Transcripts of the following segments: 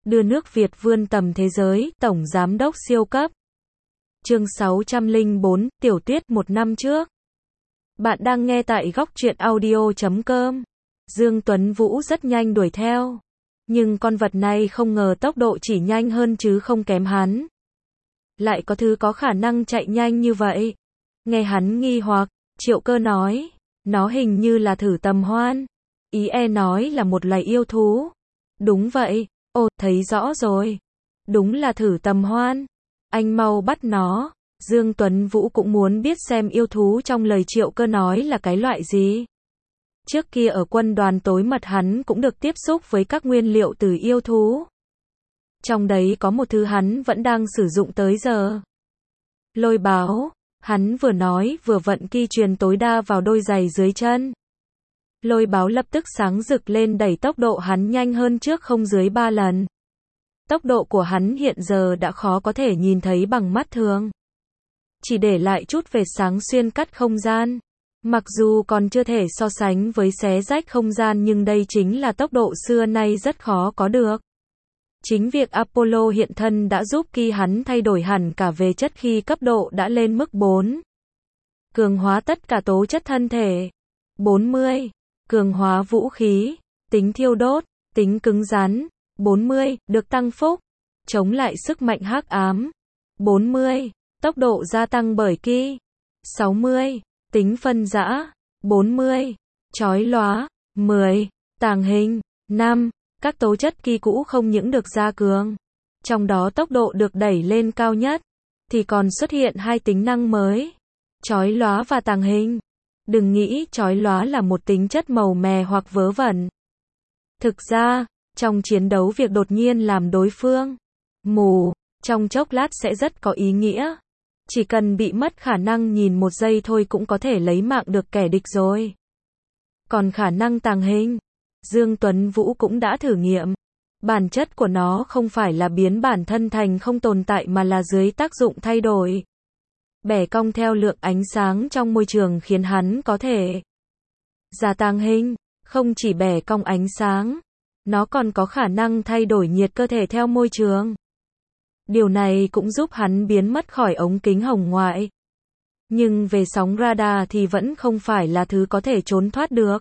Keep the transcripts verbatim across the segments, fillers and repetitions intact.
đưa nước Việt vươn tầm thế giới, Tổng Giám đốc siêu cấp. Chương sáu trăm lẻ bốn, Tiểu Tuyết một năm trước. Bạn đang nghe tại góc truyện audio chấm com. Dương Tuấn Vũ rất nhanh đuổi theo. Nhưng con vật này không ngờ tốc độ chỉ nhanh hơn chứ không kém hắn. Lại có thứ có khả năng chạy nhanh như vậy. Nghe hắn nghi hoặc, Triệu Cơ nói, nó hình như là thử tầm hoan. Ý e nói là một loài yêu thú. Đúng vậy, ồ, thấy rõ rồi. Đúng là thử tầm hoan. Anh mau bắt nó. Dương Tuấn Vũ cũng muốn biết xem yêu thú trong lời Triệu Cơ nói là cái loại gì. Trước kia ở quân đoàn tối mật hắn cũng được tiếp xúc với các nguyên liệu từ yêu thú. Trong đấy có một thứ hắn vẫn đang sử dụng tới giờ. Lôi báo. Hắn vừa nói vừa vận ki truyền tối đa vào đôi giày dưới chân. Lôi báo lập tức sáng rực lên đẩy tốc độ hắn nhanh hơn trước không dưới ba lần. Tốc độ của hắn hiện giờ đã khó có thể nhìn thấy bằng mắt thường. Chỉ để lại chút vệt sáng xuyên cắt không gian. Mặc dù còn chưa thể so sánh với xé rách không gian nhưng đây chính là tốc độ xưa nay rất khó có được. Chính việc Apollo hiện thân đã giúp Ki hắn thay đổi hẳn cả về chất khi cấp độ đã lên mức bốn. Cường hóa tất cả tố chất thân thể. bốn mươi. Cường hóa vũ khí. Tính thiêu đốt. Tính cứng rắn. bốn mươi. Được tăng phúc. Chống lại sức mạnh hắc ám. bốn mươi. Tốc độ gia tăng bởi Ki. sáu mươi. Tính phân rã. bốn mươi. Chói lóa. mười. Tàng hình. năm. Các tố chất Ki cũ không những được gia cường, trong đó tốc độ được đẩy lên cao nhất, thì còn xuất hiện hai tính năng mới. Chói lóa và tàng hình. Đừng nghĩ chói lóa là một tính chất màu mè hoặc vớ vẩn. Thực ra, trong chiến đấu việc đột nhiên làm đối phương mù, trong chốc lát sẽ rất có ý nghĩa. Chỉ cần bị mất khả năng nhìn một giây thôi cũng có thể lấy mạng được kẻ địch rồi. Còn khả năng tàng hình, Dương Tuấn Vũ cũng đã thử nghiệm. Bản chất của nó không phải là biến bản thân thành không tồn tại mà là dưới tác dụng thay đổi. Bẻ cong theo lượng ánh sáng trong môi trường khiến hắn có thể gia tăng hình. Không chỉ bẻ cong ánh sáng, nó còn có khả năng thay đổi nhiệt cơ thể theo môi trường. Điều này cũng giúp hắn biến mất khỏi ống kính hồng ngoại. Nhưng về sóng radar thì vẫn không phải là thứ có thể trốn thoát được.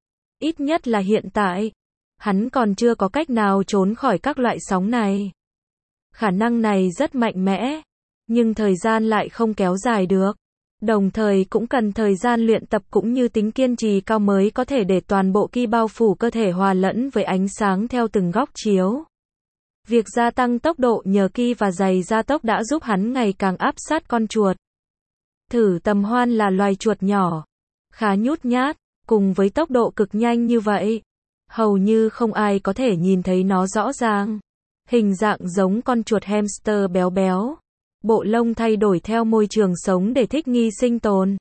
Ít nhất là hiện tại, hắn còn chưa có cách nào trốn khỏi các loại sóng này. Khả năng này rất mạnh mẽ, nhưng thời gian lại không kéo dài được. Đồng thời cũng cần thời gian luyện tập cũng như tính kiên trì cao mới có thể để toàn bộ Ki bao phủ cơ thể hòa lẫn với ánh sáng theo từng góc chiếu. Việc gia tăng tốc độ nhờ Ki và giày gia tốc đã giúp hắn ngày càng áp sát con chuột. Thử tầm hoan là loài chuột nhỏ, khá nhút nhát. Cùng với tốc độ cực nhanh như vậy, hầu như không ai có thể nhìn thấy nó rõ ràng. Hình dạng giống con chuột hamster béo béo. Bộ lông thay đổi theo môi trường sống để thích nghi sinh tồn.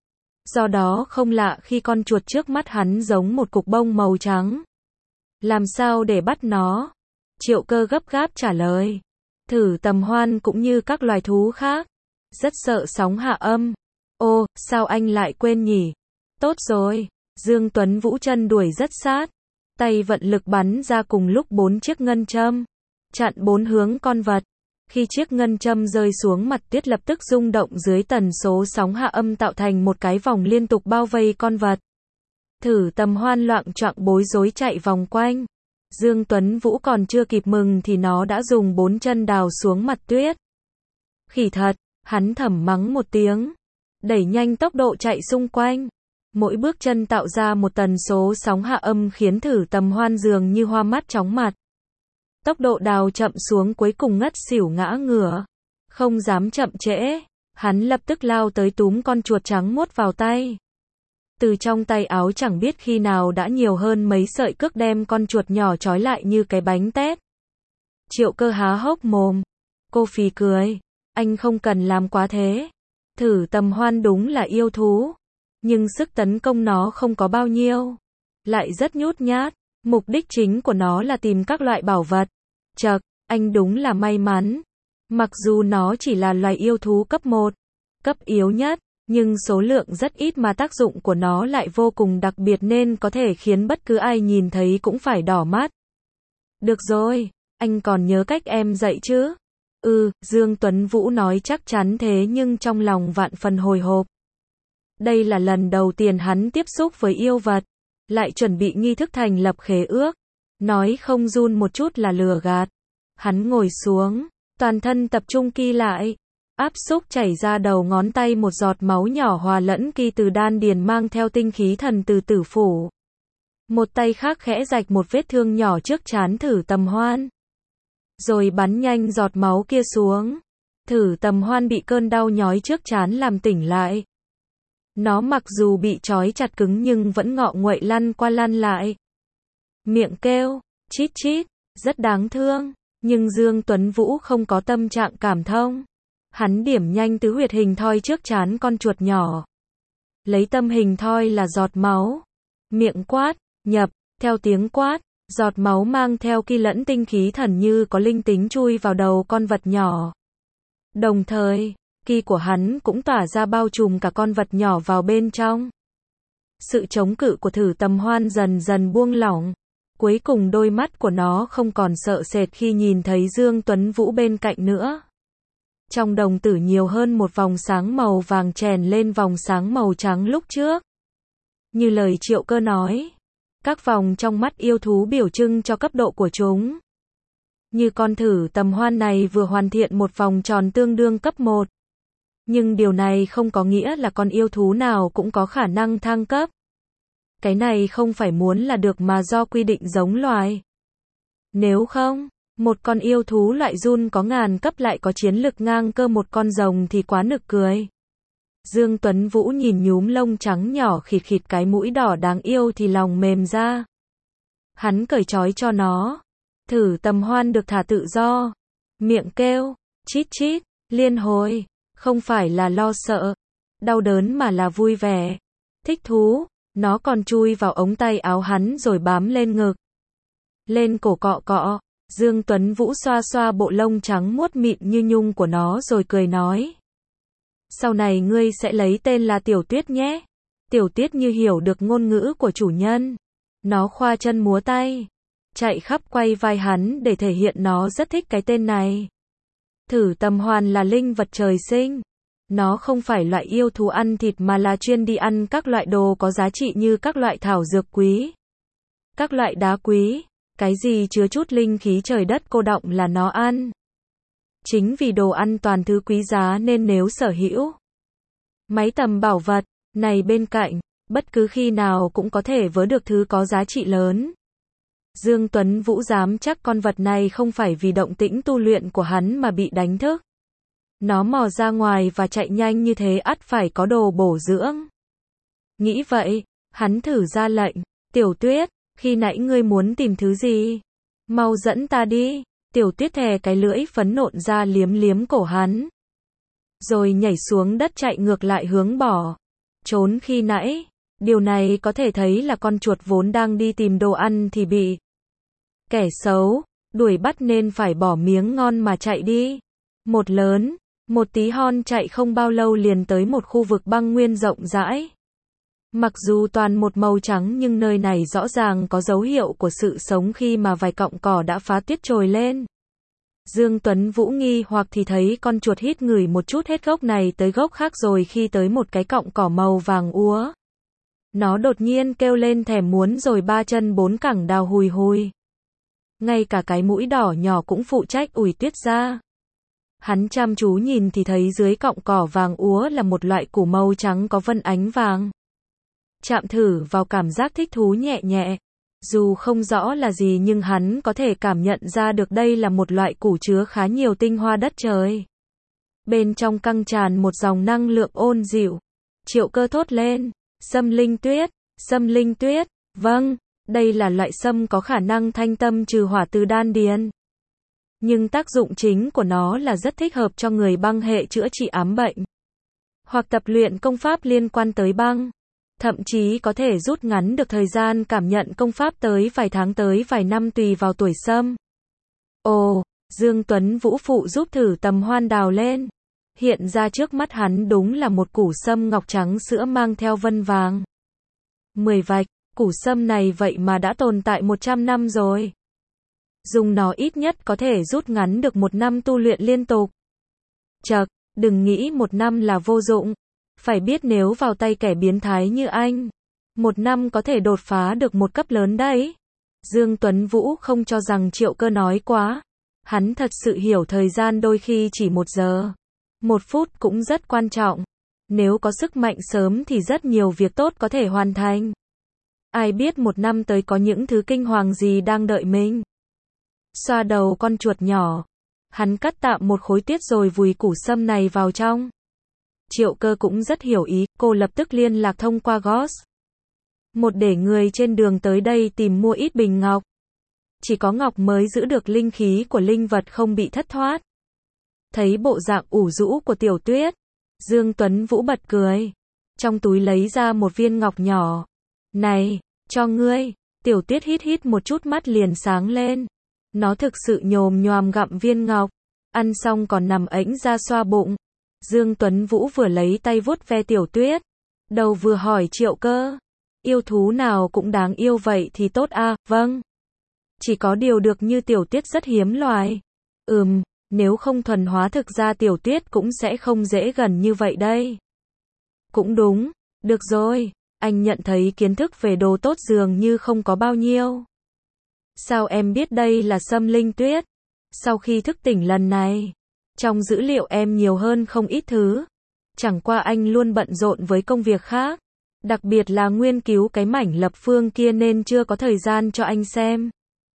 Do đó không lạ khi con chuột trước mắt hắn giống một cục bông màu trắng. Làm sao để bắt nó? Triệu Cơ gấp gáp trả lời. Thử tầm hoan cũng như các loài thú khác, rất sợ sóng hạ âm. Ô, sao anh lại quên nhỉ? Tốt rồi. Dương Tuấn Vũ chân đuổi rất sát, tay vận lực bắn ra cùng lúc bốn chiếc ngân châm, chặn bốn hướng con vật. Khi chiếc ngân châm rơi xuống mặt tuyết lập tức rung động dưới tần số sóng hạ âm tạo thành một cái vòng liên tục bao vây con vật. Thử tầm hoan loạng choạng bối rối chạy vòng quanh. Dương Tuấn Vũ còn chưa kịp mừng thì nó đã dùng bốn chân đào xuống mặt tuyết. Khỉ thật, hắn thầm mắng một tiếng, đẩy nhanh tốc độ chạy xung quanh. Mỗi bước chân tạo ra một tần số sóng hạ âm khiến thử tầm hoan dường như hoa mắt chóng mặt. Tốc độ đào chậm xuống cuối cùng ngất xỉu ngã ngửa. Không dám chậm trễ, hắn lập tức lao tới túm con chuột trắng muốt vào tay. Từ trong tay áo chẳng biết khi nào đã nhiều hơn mấy sợi cước đem con chuột nhỏ trói lại như cái bánh tét. Triệu Cơ há hốc mồm. Cô phì cười. Anh không cần làm quá thế. Thử tầm hoan đúng là yêu thú. Nhưng sức tấn công nó không có bao nhiêu. Lại rất nhút nhát. Mục đích chính của nó là tìm các loại bảo vật. Chậc, anh đúng là may mắn. Mặc dù nó chỉ là loài yêu thú cấp một, cấp yếu nhất, nhưng số lượng rất ít mà tác dụng của nó lại vô cùng đặc biệt nên có thể khiến bất cứ ai nhìn thấy cũng phải đỏ mắt. Được rồi, Anh còn nhớ cách em dạy chứ? Ừ, Dương Tuấn Vũ nói chắc chắn thế nhưng trong lòng vạn phần hồi hộp. Đây là lần đầu tiên hắn tiếp xúc với yêu vật, lại chuẩn bị nghi thức thành lập khế ước. Nói không run một chút là lừa gạt. Hắn ngồi xuống, toàn thân tập trung ki lại. Áp xúc chảy ra đầu ngón tay một giọt máu nhỏ hòa lẫn ki từ đan điền mang theo tinh khí thần từ tử phủ. Một tay khác khẽ rạch một vết thương nhỏ trước trán Thử Tầm Hoan. Rồi bắn nhanh giọt máu kia xuống. Thử Tầm Hoan bị cơn đau nhói trước trán làm tỉnh lại. Nó mặc dù bị trói chặt cứng nhưng vẫn ngọ nguậy lăn qua lăn lại. Miệng kêu, chít chít, rất đáng thương. Nhưng Dương Tuấn Vũ không có tâm trạng cảm thông. Hắn điểm nhanh tứ huyệt hình thoi trước trán con chuột nhỏ. Lấy tâm hình thoi là giọt máu. Miệng quát, nhập, theo tiếng quát, giọt máu mang theo ki lẫn tinh khí thần như có linh tính chui vào đầu con vật nhỏ. Đồng thời, ki của hắn cũng tỏa ra bao trùm cả con vật nhỏ vào bên trong. Sự chống cự của Thử Tầm Hoan dần dần buông lỏng. Cuối cùng đôi mắt của nó không còn sợ sệt khi nhìn thấy Dương Tuấn Vũ bên cạnh nữa. Trong đồng tử nhiều hơn một vòng sáng màu vàng chèn lên vòng sáng màu trắng lúc trước. Như lời Triệu Cơ nói, các vòng trong mắt yêu thú biểu trưng cho cấp độ của chúng. Như con Thử Tầm Hoan này vừa hoàn thiện một vòng tròn tương đương cấp một. Nhưng điều này không có nghĩa là con yêu thú nào cũng có khả năng thăng cấp. Cái này không phải muốn là được mà do quy định giống loài. Nếu không, một con yêu thú loại giun có ngàn cấp lại có chiến lực ngang cơ một con rồng thì quá nực cười. Dương Tuấn Vũ nhìn nhúm lông trắng nhỏ khịt khịt cái mũi đỏ đáng yêu thì lòng mềm ra. Hắn cởi trói cho nó. Thử Tầm Hoan được thả tự do. Miệng kêu, chít chít, liên hồi. Không phải là lo sợ, đau đớn mà là vui vẻ, thích thú. Nó còn chui vào ống tay áo hắn rồi bám lên ngực. Lên cổ cọ cọ. Dương Tuấn Vũ xoa xoa bộ lông trắng muốt mịn như nhung của nó rồi cười nói. Sau này ngươi sẽ lấy tên là Tiểu Tuyết nhé. Tiểu Tuyết như hiểu được ngôn ngữ của chủ nhân. Nó khoa chân múa tay, chạy khắp quay vai hắn để thể hiện nó rất thích cái tên này. Thử Tầm Hoan là linh vật trời sinh. Nó không phải loại yêu thú ăn thịt mà là chuyên đi ăn các loại đồ có giá trị như các loại thảo dược quý, các loại đá quý, cái gì chứa chút linh khí trời đất cô đọng là nó ăn. Chính vì đồ ăn toàn thứ quý giá nên nếu sở hữu máy tầm bảo vật này bên cạnh, bất cứ khi nào cũng có thể vớ được thứ có giá trị lớn. Dương Tuấn Vũ dám chắc con vật này không phải vì động tĩnh tu luyện của hắn mà bị đánh thức. Nó mò ra ngoài và chạy nhanh như thế ắt phải có đồ bổ dưỡng. Nghĩ vậy, hắn thử ra lệnh, Tiểu Tuyết, khi nãy ngươi muốn tìm thứ gì? Mau dẫn ta đi. Tiểu Tuyết thè cái lưỡi phấn nộn ra liếm liếm cổ hắn. Rồi nhảy xuống đất chạy ngược lại hướng bỏ. Trốn khi nãy. Điều này có thể thấy là con chuột vốn đang đi tìm đồ ăn thì bị kẻ xấu đuổi bắt nên phải bỏ miếng ngon mà chạy đi. Một lớn, một tí hon chạy không bao lâu liền tới một khu vực băng nguyên rộng rãi. Mặc dù toàn một màu trắng nhưng nơi này rõ ràng có dấu hiệu của sự sống khi mà vài cọng cỏ đã phá tuyết trồi lên. Dương Tuấn Vũ nghi hoặc thì thấy con chuột hít ngửi một chút hết gốc này tới gốc khác rồi khi tới một cái cọng cỏ màu vàng úa. Nó đột nhiên kêu lên thèm muốn rồi ba chân bốn cẳng đào hùi hùi. Ngay cả cái mũi đỏ nhỏ cũng phụ trách ủi tuyết ra. Hắn chăm chú nhìn thì thấy dưới cọng cỏ vàng úa là một loại củ màu trắng có vân ánh vàng. Chạm thử vào cảm giác thích thú nhẹ nhẹ. Dù không rõ là gì nhưng hắn có thể cảm nhận ra được đây là một loại củ chứa khá nhiều tinh hoa đất trời. Bên trong căng tràn một dòng năng lượng ôn dịu. Triệu Cơ thốt lên, Sâm linh tuyết, sâm linh tuyết, vâng, đây là loại sâm có khả năng thanh tâm trừ hỏa từ đan điền. Nhưng tác dụng chính của nó là rất thích hợp cho người băng hệ chữa trị ám bệnh. Hoặc tập luyện công pháp liên quan tới băng. Thậm chí có thể rút ngắn được thời gian cảm nhận công pháp tới vài tháng tới vài năm tùy vào tuổi sâm. Ồ, Dương Tuấn Vũ phụ giúp Thử Tầm Hoan đào lên. Hiện ra trước mắt hắn đúng là một củ sâm ngọc trắng sữa mang theo vân vàng. Mười vạch, củ sâm này vậy mà đã tồn tại một trăm năm rồi. Dùng nó ít nhất có thể rút ngắn được một năm tu luyện liên tục. Chậc, đừng nghĩ một năm là vô dụng. Phải biết nếu vào tay kẻ biến thái như anh, một năm có thể đột phá được một cấp lớn đấy. Dương Tuấn Vũ không cho rằng Triệu Cơ nói quá. Hắn thật sự hiểu thời gian đôi khi chỉ một giờ. Một phút cũng rất quan trọng. Nếu có sức mạnh sớm thì rất nhiều việc tốt có thể hoàn thành. Ai biết một năm tới có những thứ kinh hoàng gì đang đợi mình. Xoa đầu con chuột nhỏ. Hắn cắt tạm một khối tiết rồi vùi củ sâm này vào trong. Triệu Cơ cũng rất hiểu ý, cô lập tức liên lạc thông qua Ghost. Một để người trên đường tới đây tìm mua ít bình ngọc. Chỉ có ngọc mới giữ được linh khí của linh vật không bị thất thoát. Thấy bộ dạng ủ rũ của Tiểu Tuyết, Dương Tuấn Vũ bật cười. Trong túi lấy ra một viên ngọc nhỏ. Này, cho ngươi. Tiểu Tuyết hít hít một chút mắt liền sáng lên. Nó thực sự nhồm nhoàm gặm viên ngọc. Ăn xong còn nằm ẵnh ra xoa bụng. Dương Tuấn Vũ vừa lấy tay vuốt ve Tiểu Tuyết. Đầu vừa hỏi Triệu Cơ. Yêu thú nào cũng đáng yêu vậy thì tốt à, vâng. Chỉ có điều được như Tiểu Tuyết rất hiếm loài. Ừm, nếu không thuần hóa thực ra Tiểu Tuyết cũng sẽ không dễ gần như vậy đây. Cũng đúng, được rồi, anh nhận thấy kiến thức về đồ tốt dường như không có bao nhiêu. Sao em biết đây là sâm linh tuyết? Sau khi thức tỉnh lần này, trong dữ liệu em nhiều hơn không ít thứ. Chẳng qua anh luôn bận rộn với công việc khác. Đặc biệt là nghiên cứu cái mảnh lập phương kia nên chưa có thời gian cho anh xem.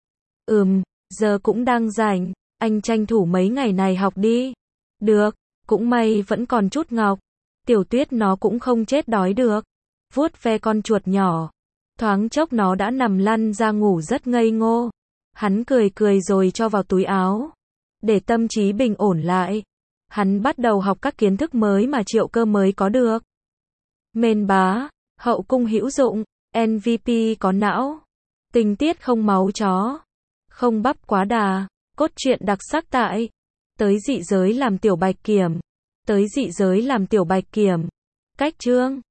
Ừm, giờ cũng đang rảnh, anh tranh thủ mấy ngày này học đi. Được, cũng may vẫn còn chút ngọc. Tiểu Tuyết nó cũng không chết đói được. Vuốt ve con chuột nhỏ. Thoáng chốc nó đã nằm lăn ra ngủ rất ngây ngô. Hắn cười cười rồi cho vào túi áo. Để tâm trí bình ổn lại. Hắn bắt đầu học các kiến thức mới mà Triệu Cơ mới có được. Mên bá, hậu cung hữu dụng, en vê pê có não. Tình tiết không máu chó. Không bắp quá đà. Cốt truyện đặc sắc tại. Tới dị giới làm tiểu bạch kiểm. Tới dị giới làm tiểu bạch kiểm. Cách chương